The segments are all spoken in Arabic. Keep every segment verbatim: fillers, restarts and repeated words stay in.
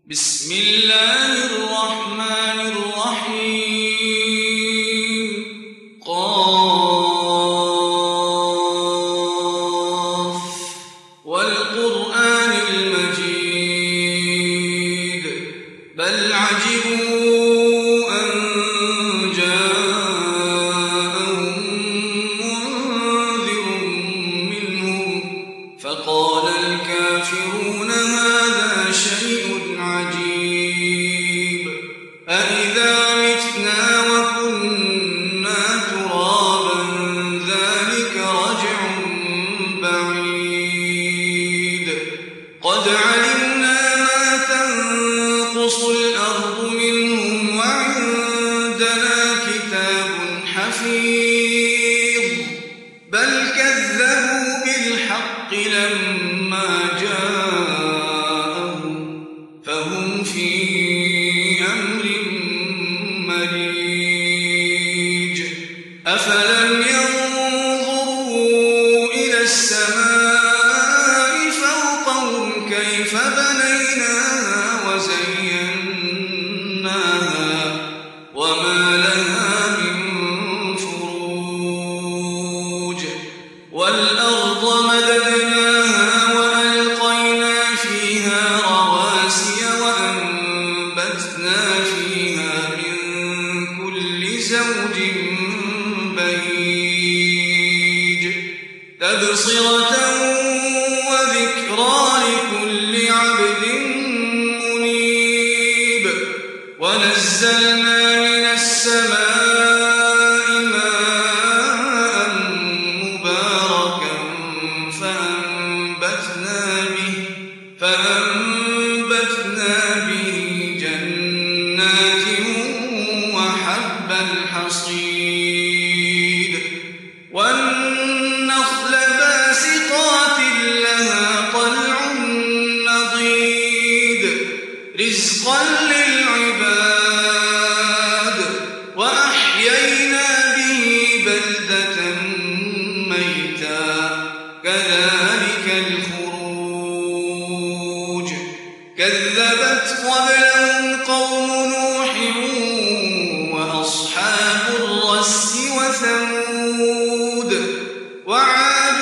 بسم الله الرحمن الرحيم قاف والقرآن المجيد بل عجبوا أن جاءهم منذر منهم فقال الكافرون هذا شيء عجيب أإذا متنا وكنا ترابا ذلك رجع بعيد قد علمنا ما تنقص الأرض منهم وعندنا كتاب حفيظ بل كذبوا بالحق لما جاءهم فهم في أمر مريج أفلم ينظروا إلى السماء فوقهم كيف بنيناها وزيناها وما لها من فروج والأرض مددناها وألقينا فيها رواسي وأنبتنا فيها من كل زوج بهيج تبصرة وذكرى لكل عبد منيب ونزلنا من السماء ماء مباركا فأنبتنا به فأنبتنا به جنات وحب الحصيد والنخل باسقات لها طلع نضيد رزقا للعباد وأحيينا به بلدة ميتا كذلك الخروج كذبت قبلهم قوم نوح وأصحاب الرس وثمود وعاد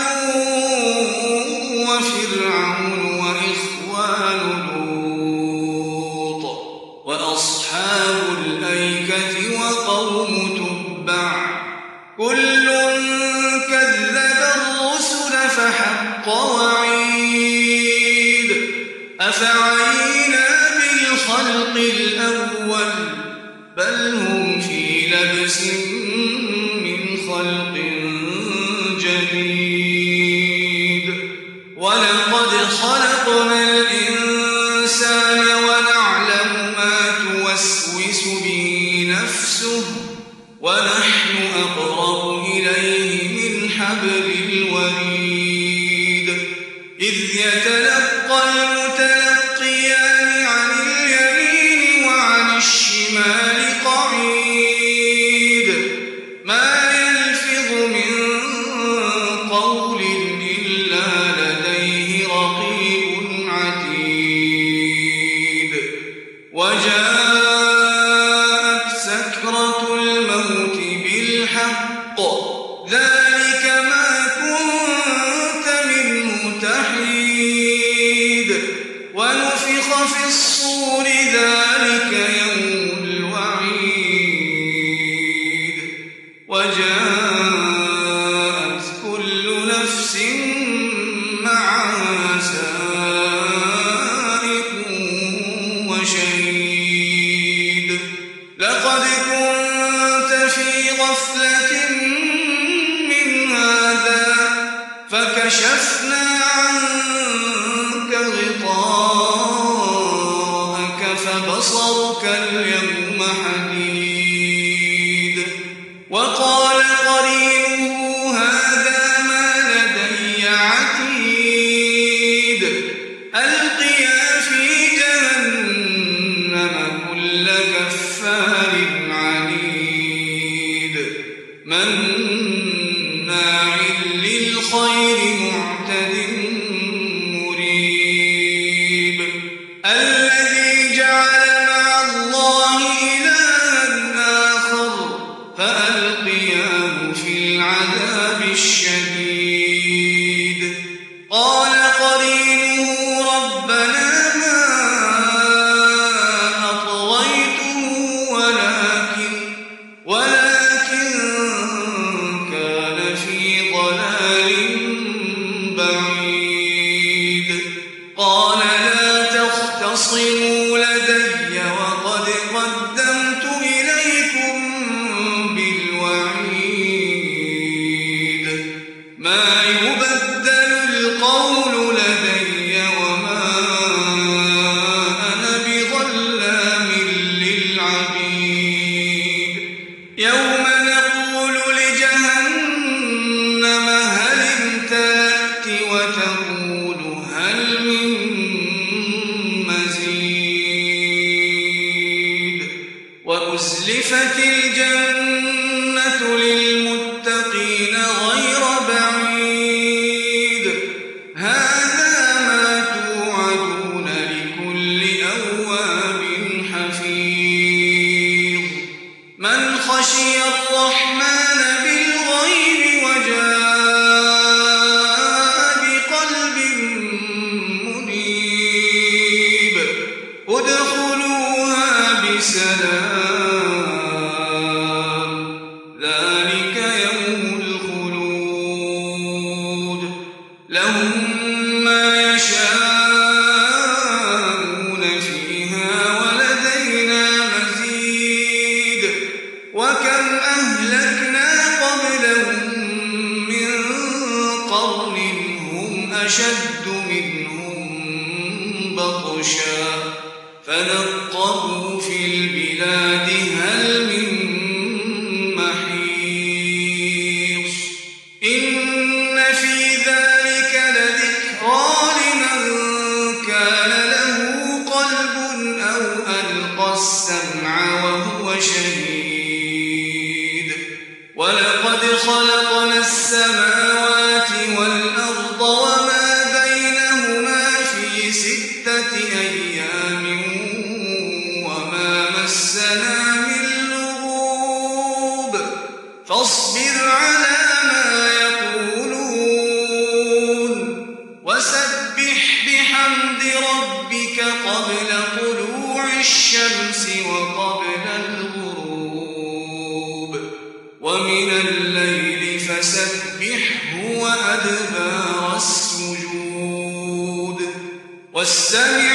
وفرعون وإخوان لوط وأصحاب الأيكة وقوم تبع كل كذب الرسل فحق وعيد أفعينا بالخلق الأول بل هم في لبس من خلق جديد ولقد خلقنا الإنسان ونعلم ما توسوس به نفسه ونحن أقرب إليه من حبل الوريد إذ يتلقى المتلقيان عن اليمين وعن الشمال قعيد ما يلفظ من قول إلا لديه رقيب عتيد وجاءت سكرة الموت بالحق ذلك ما كنت منه تحيد ونفخ في الصور ذلك يوم الوعيد وجاءت كل نفس معها سائق وشهيد لقد كنت في غفلة من هذا فكشفنا عنك غطاءك فبصرك اليوم حديد وقال قرينه هذا ما لدي عتيد ألقيا في جهنم كل كفار عنيد مناع للخير معتد مريب الذي جعل مع الله إلها آخر فألقياه في العذاب الشديد قال قرينه ربنا ما أطغيته ولكن ولكن كان في ضلال بعيد قال لا تختصموا لدي وقد قدمت إليكم بالوعيد ما يبدل القول لدي وما أنا بظلام للعبيد يوم نقول لجهنم هل امتلأت وتقول هل من مزيد وأزلفت الجنة للمتقين غير بعيد هذا ما توعدون لكل أواب حفيظ من خشي الرحمن بالغيب وجاء بقلب منيب ادخلوها بسلام ذلك يوم الخلود لهم ما يشاءون فيها ولدينا مزيد وكم أهلكنا قبلهم من قرن هم أشد منهم بطشا فنقبوا في البلاد هل من محيص إن في ذلك لذكرى لمن كان له قلب أو ألقى السمع وهو شهيد ولقد خلقنا السماوات والأرض وما بينهما في ستة أيام وما مسنا من لغوب فاصبر على ما يقولون وسبح بحمد ربك قبل طلوع الشمس وقبل الغروب ومن الليل فسبحه وأدبار السجود واستمع